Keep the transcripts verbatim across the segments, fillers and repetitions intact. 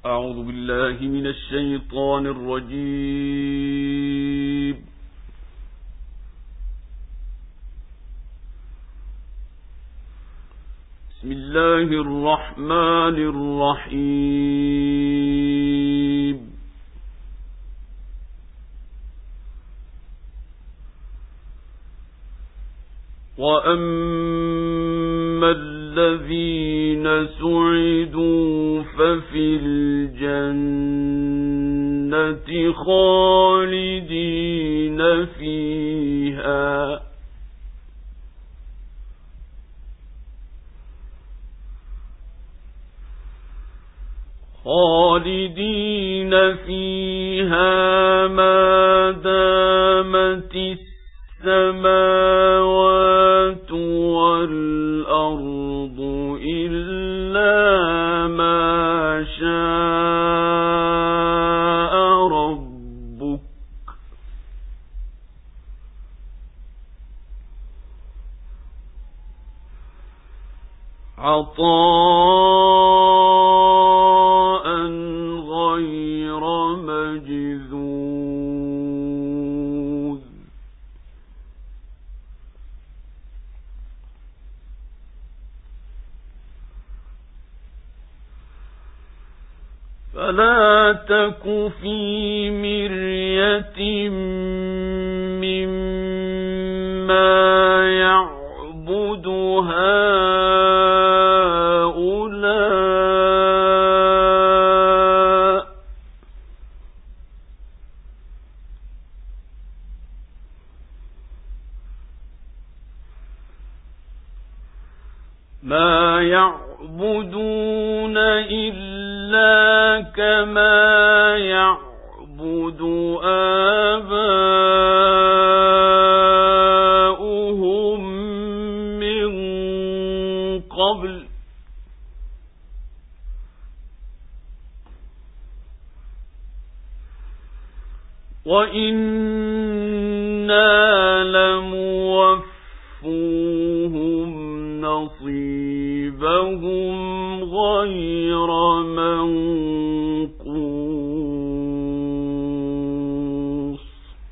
أعوذ بالله من الشيطان الرجيم. بسم الله الرحمن الرحيم. وأما الذين سعدوا ففي الجنة خالدين فيها خالدين فيها ما دامت السماوات والأرض إلا ما شاء ربك عطاء غير مجذوذ. فلا تك في مرية مما يعبد هؤلاء ما يعبدون إلا كما يعبد آباؤهم من قبل وإنا لموفوهم نصيبهم غير منقوص.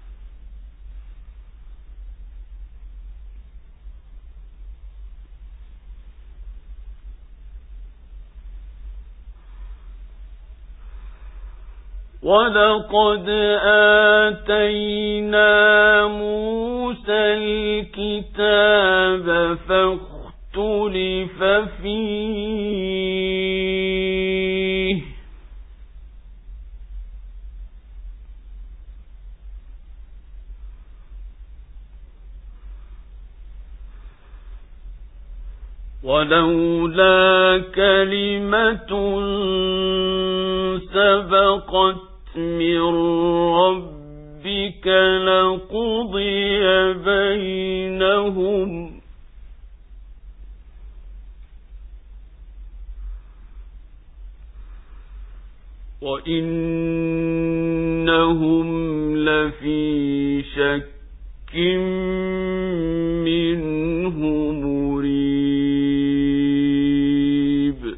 ولقد آتينا موسى الكتاب فاختلف فيه ولولا كلمة سبقت من ربك لقضي بينهم وإنهم لفي شك منه مريب.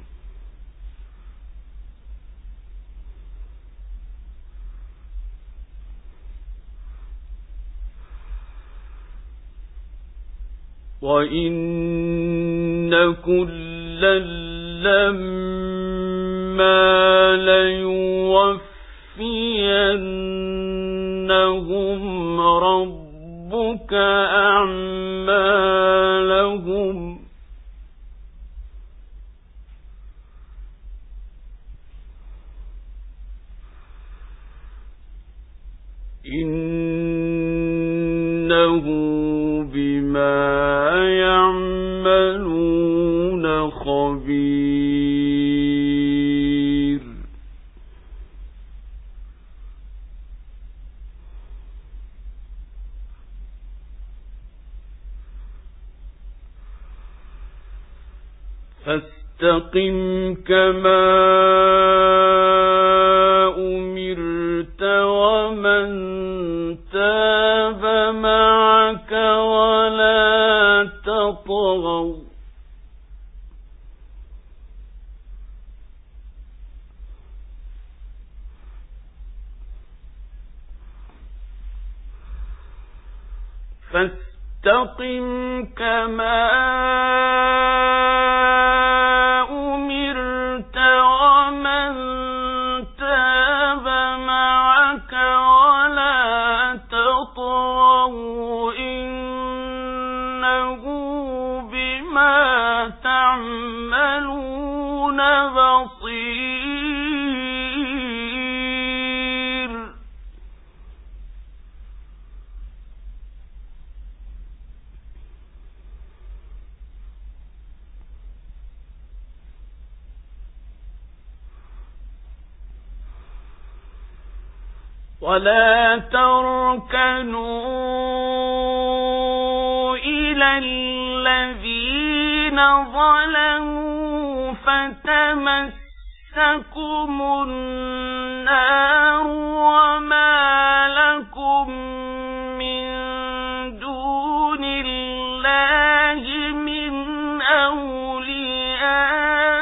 وإن كلا لما ليوفينهم ربك أعمالهم إنه بما يعملون خبير. فاستقم كما أمرت ومن تاب معك ولا تطغوا فاستقم كما أمرت ومن تاب معك ولا تطغوا إنه بما تعملون بصير. ولا تركنوا إلى الذين ظلموا فتمسكم النار وما لكم من دون الله من أولياء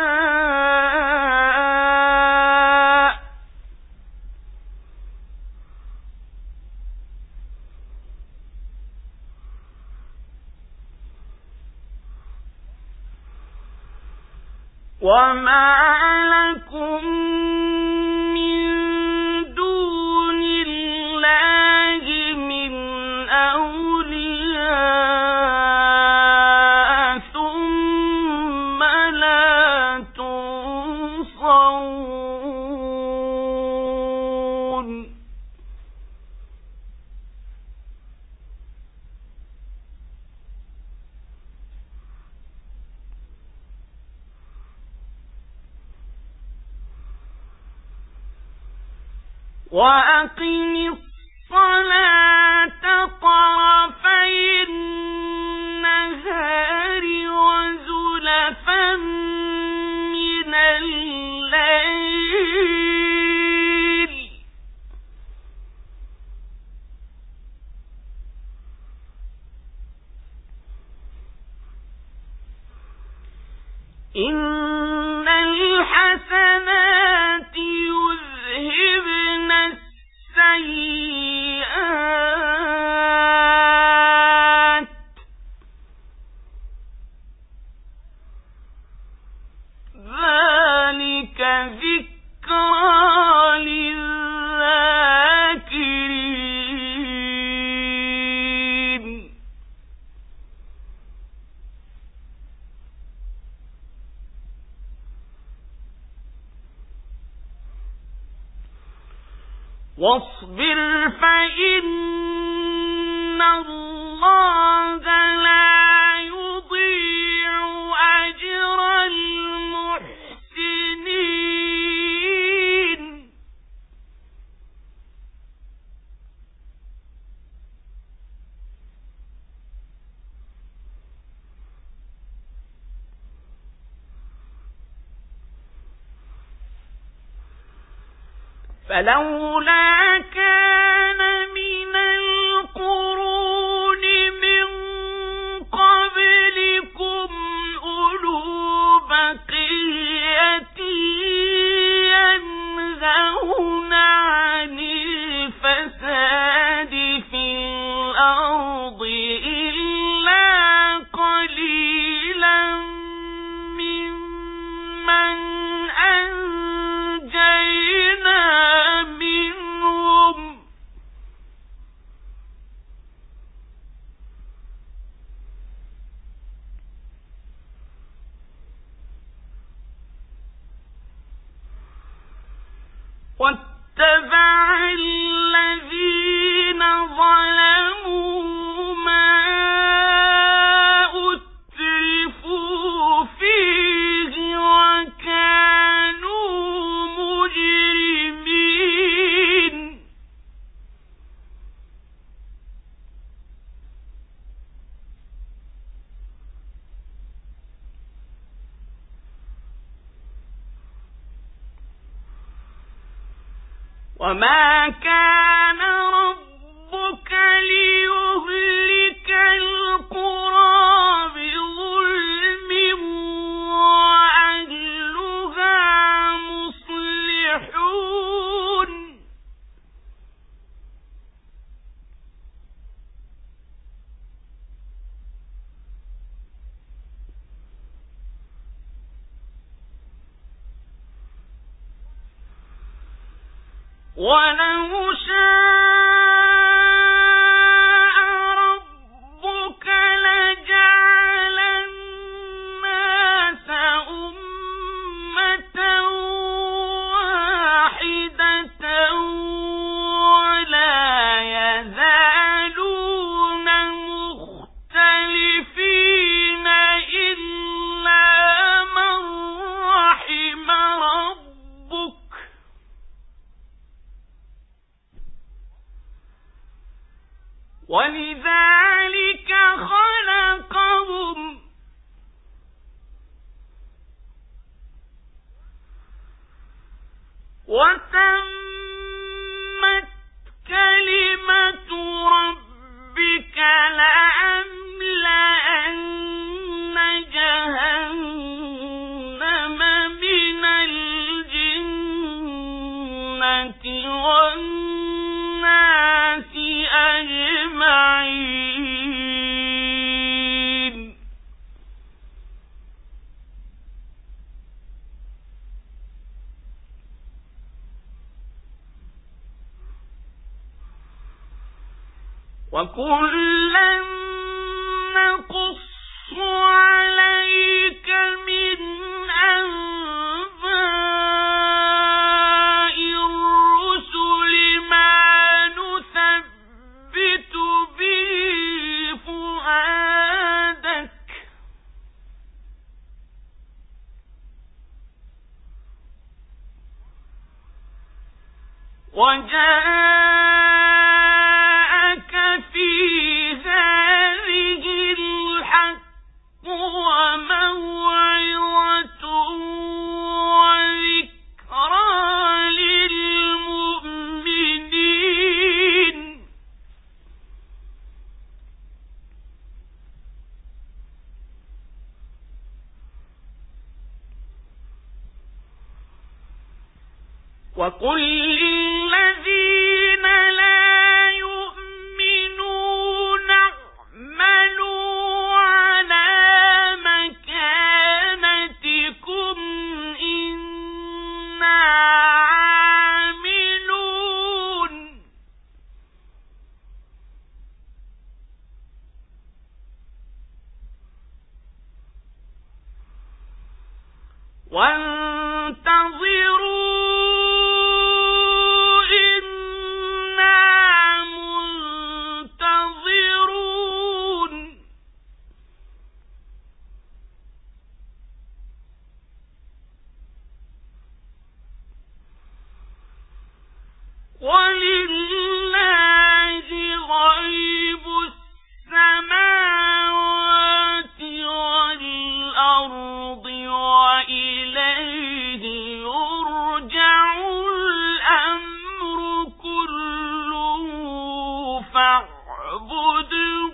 وما لكم من دون الله من أولياء ثم لا تنصرون. وأقم الصلاة طرفي النهار وزلفا من الليل إن الحسنات يذهبن السيئات ذلك ذكرى للذاكرين. واصبر فإن الله لا يضيع أجر المحسنين. فلولا كان من القرون من قبلكم أولو بقية ينهون عن الفساد في الأرض إلا قليلا ممن أنجينا منهم واتبع الذين ظلموا ما أترفوا فيه وكانوا مجرمين. وما كان ربك ليهلك القرى بظلم وأهلها مصلحون. ولو شاء ربك لجعل الناس أمة واحدة ولا يزالون مختلفين إلا من رحم ربك ولذلك خلقهم وتمت كلمة ربك لأملأن جهنم من الجنة والناس أجمعين وكلا نقص عليك من أنباء الرسل ما نثبت به فؤادك وجاءك في هذه الحق وموعظة وذكرى للمؤمنين وقل للذين لا يؤمنون اعملوا على مكانتكم إنا عاملون وانتظروا ولله غيب السماوات والأرض وإليه يرجع الأمر كله فاعبده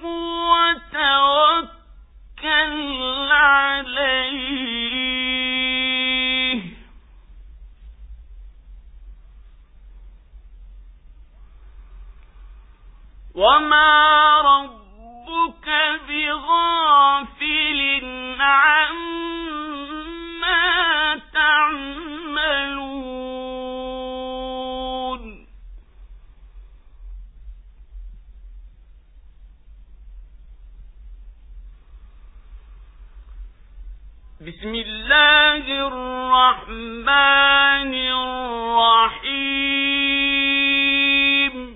وتوكل عليه وما ربك بغافل عما تعملون بسم الله الرحمن الرحيم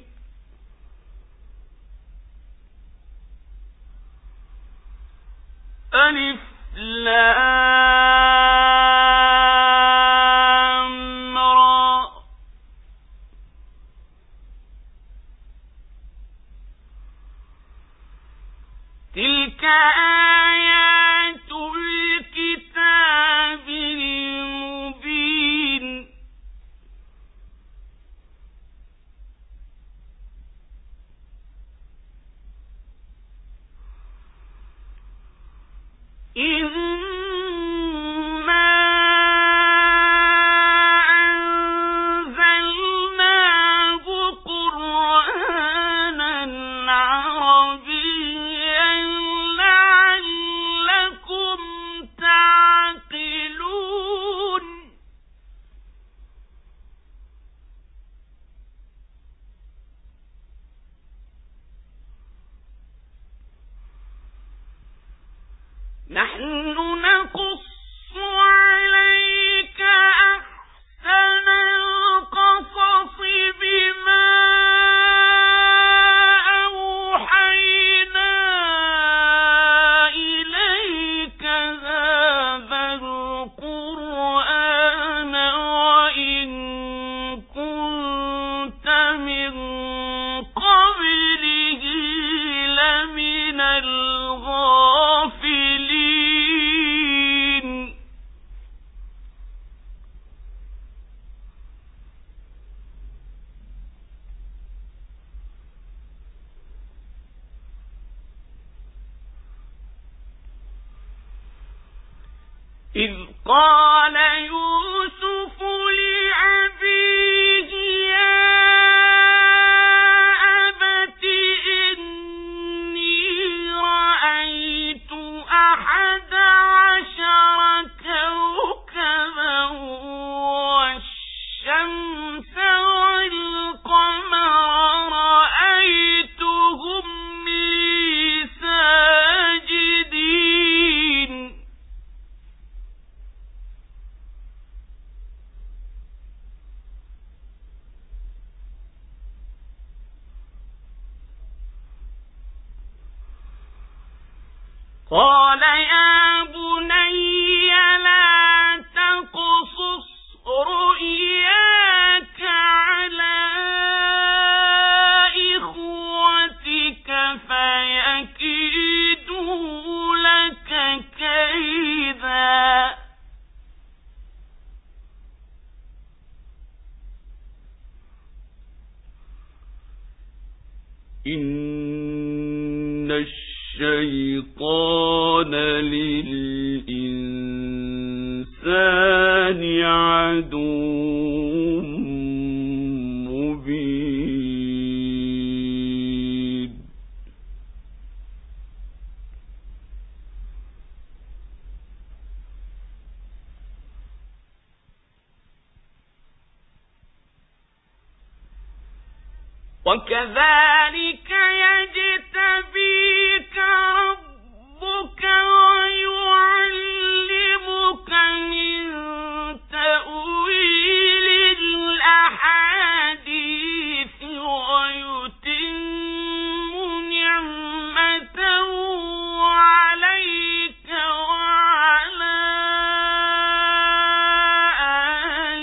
ألف لام را تلك آيات الكتاب المبين نحن نقص عليك أحسن القصص بما أوحينا إليك هذا القرآن وإن كنت من قبله لمن الغافلين. إذ قال يوسف لأبيه يا أبت إني رأيت أحد عشر كوكبا والشمس والقمر رأيتهم لي ساجدين. قال يا بني لا تقصص رؤياك على إخوتك فيكيدوا لك كيدا. إن الشيطان للإنسان عدو مبين. وكذلك يجتبيك ربك ويعلمك من تأويل الأحاديث ويتم نعمته عليك وعلى آل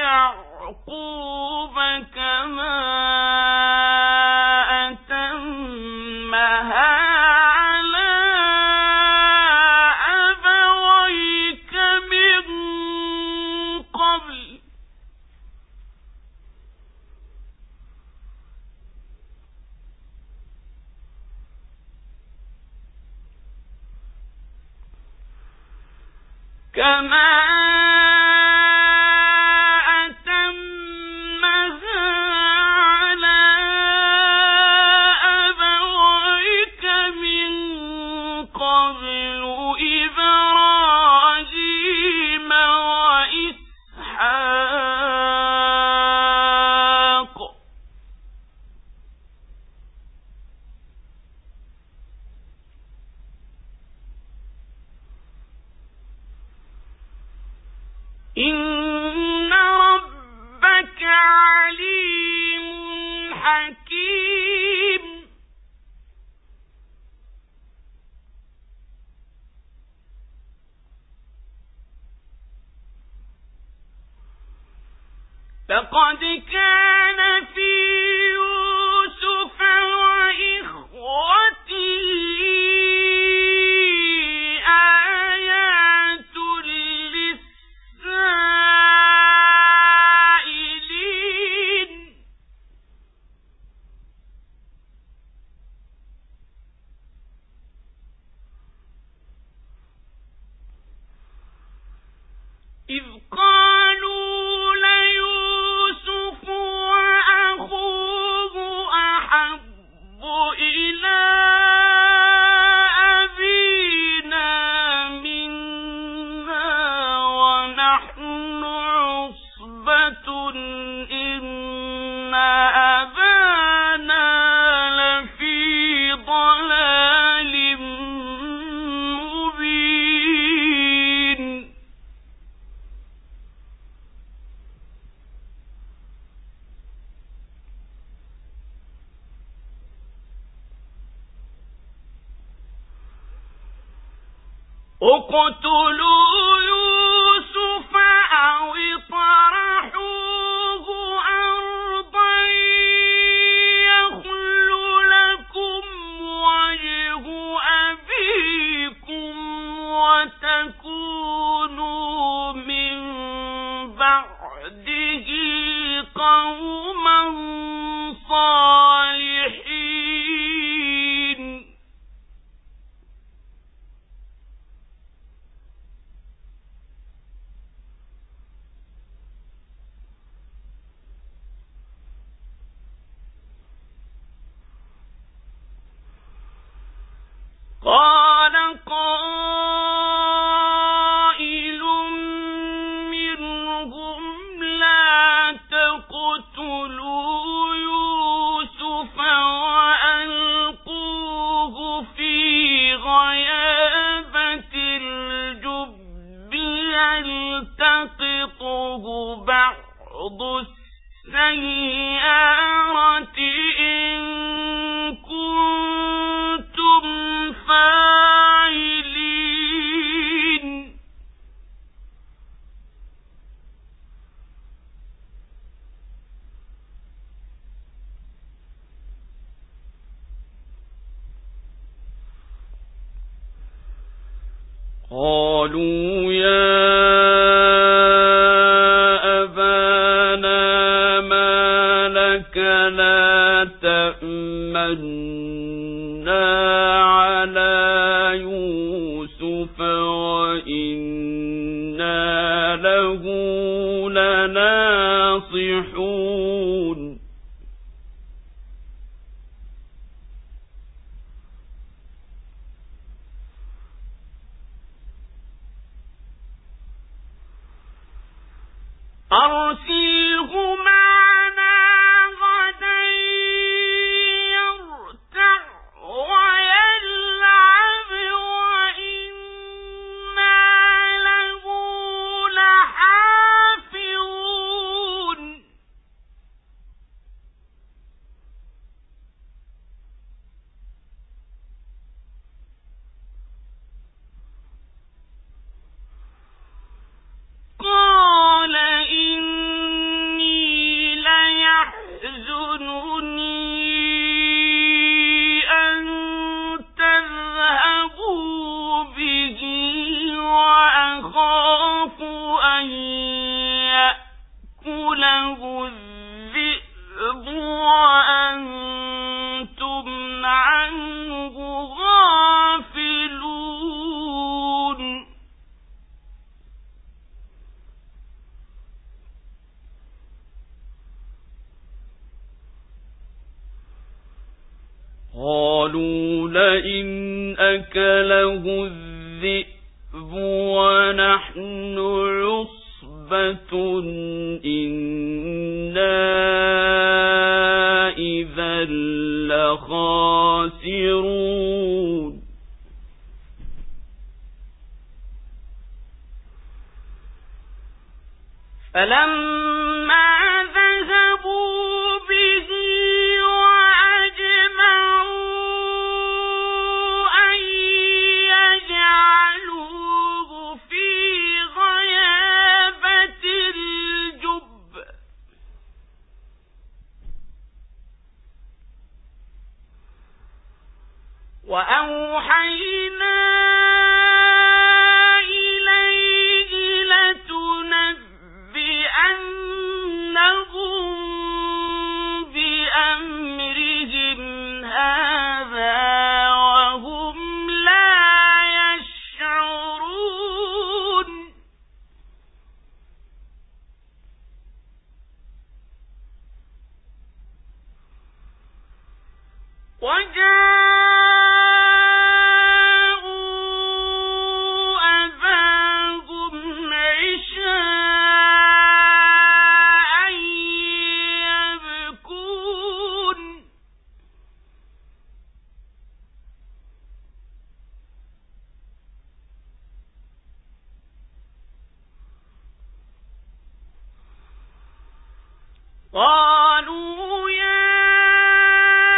يعقوب كما كما أتمها على أبويك من قبل إبراهيم وإسحاق. إن ربك عليم حكيم. لقد كان في يوسف وإخوته آيات للسائلين. إذ قالوا ليوسف وأخوه اقتلوا يوسف أو اطرحوه أرضا يخل لكم وجه أبيكم وتكونوا من بعده قوما صالحين. قال قائل منهم لا تقتلوا يوسف وألقوه في غيابة الجب يلتقطه بعض السيارة إن كنتم فاعلين. قالوا يا أبانا ما لك لا تأمنا على يوسف وإنا له لناصحون. أرسله معنا غدا يرتع ويلعب وإنا له لحافظون. قال إني ليحزنني أن تذهبوا به وأخاف أن يأكله الذئب وأنتم عنه غافلون. قالوا لئن أكله الذئب ونحن عصبة إنا إذا لخاسرون. فلما ذهبوا به وأوحينا إليه لتنبئنهم بأمرهم هذا وهم لا يشعرون. وجاء قالوا يا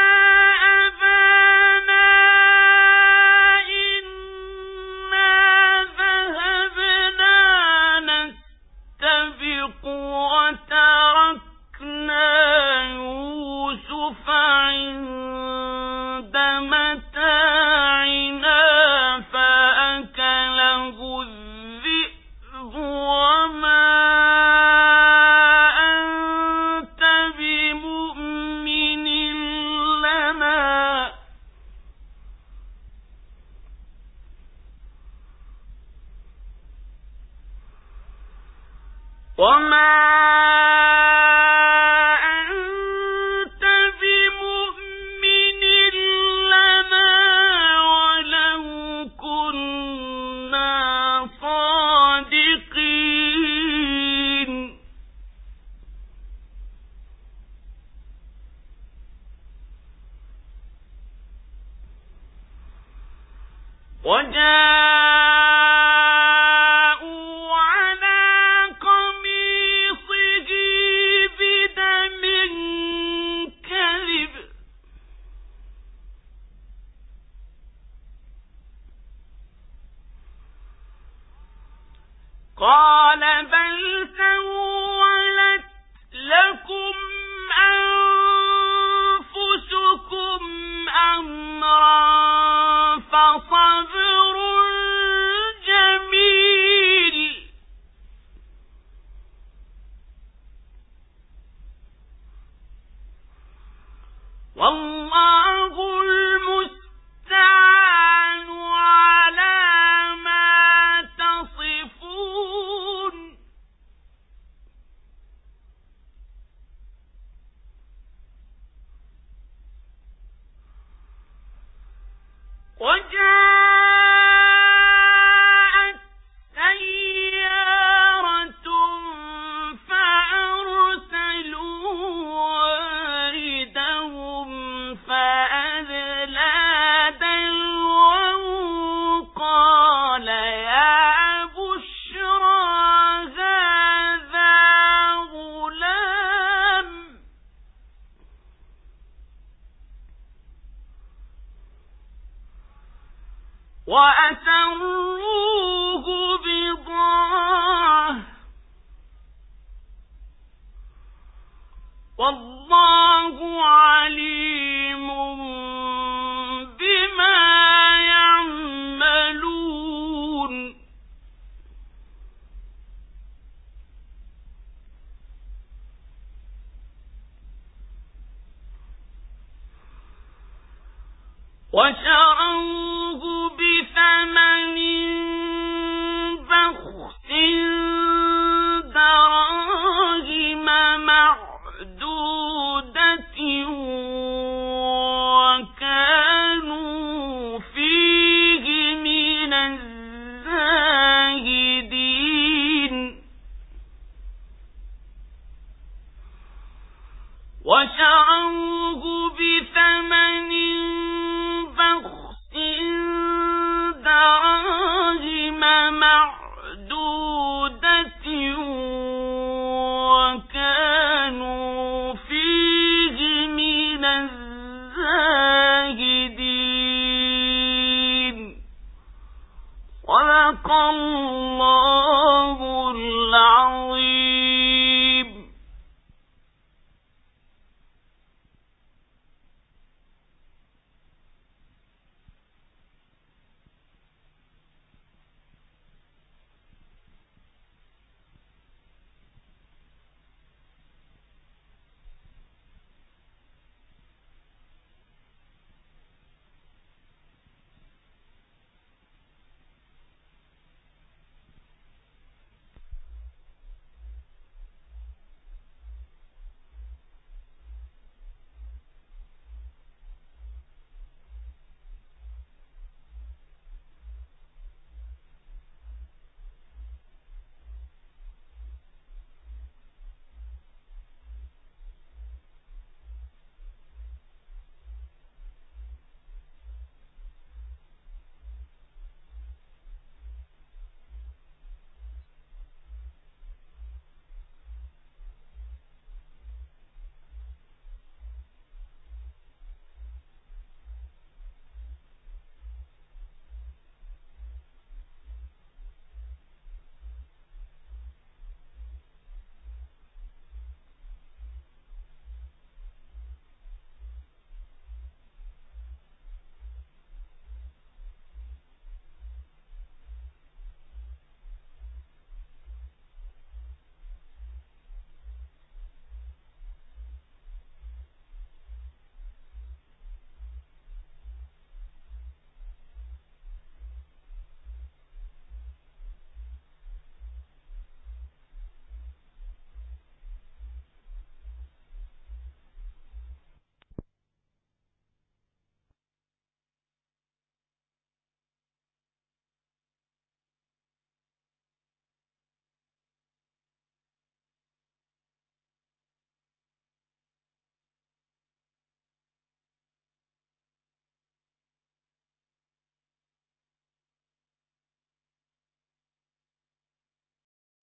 أبانا إنا وما أنت بمؤمن لنا ولو كنا صادقين وجاءوا على قميصه بدم كذب قال بل سولت لكم أنفسكم أمرا فصبر جميل والله المستعان على ما تصفون وجاءت سيارة فأرسلوا واردهم فأدلى دلوه قال يا بشرى هذا غلام وأسروه بضاعة والله عليم بما يعملون وشروه بثمن بخس دراهم معدودة وكانوا فيه من الزاهدين وشروه بثمن بخس دراهم معدودة وكانوا فيه من الزاهدين صدق الله العظيم.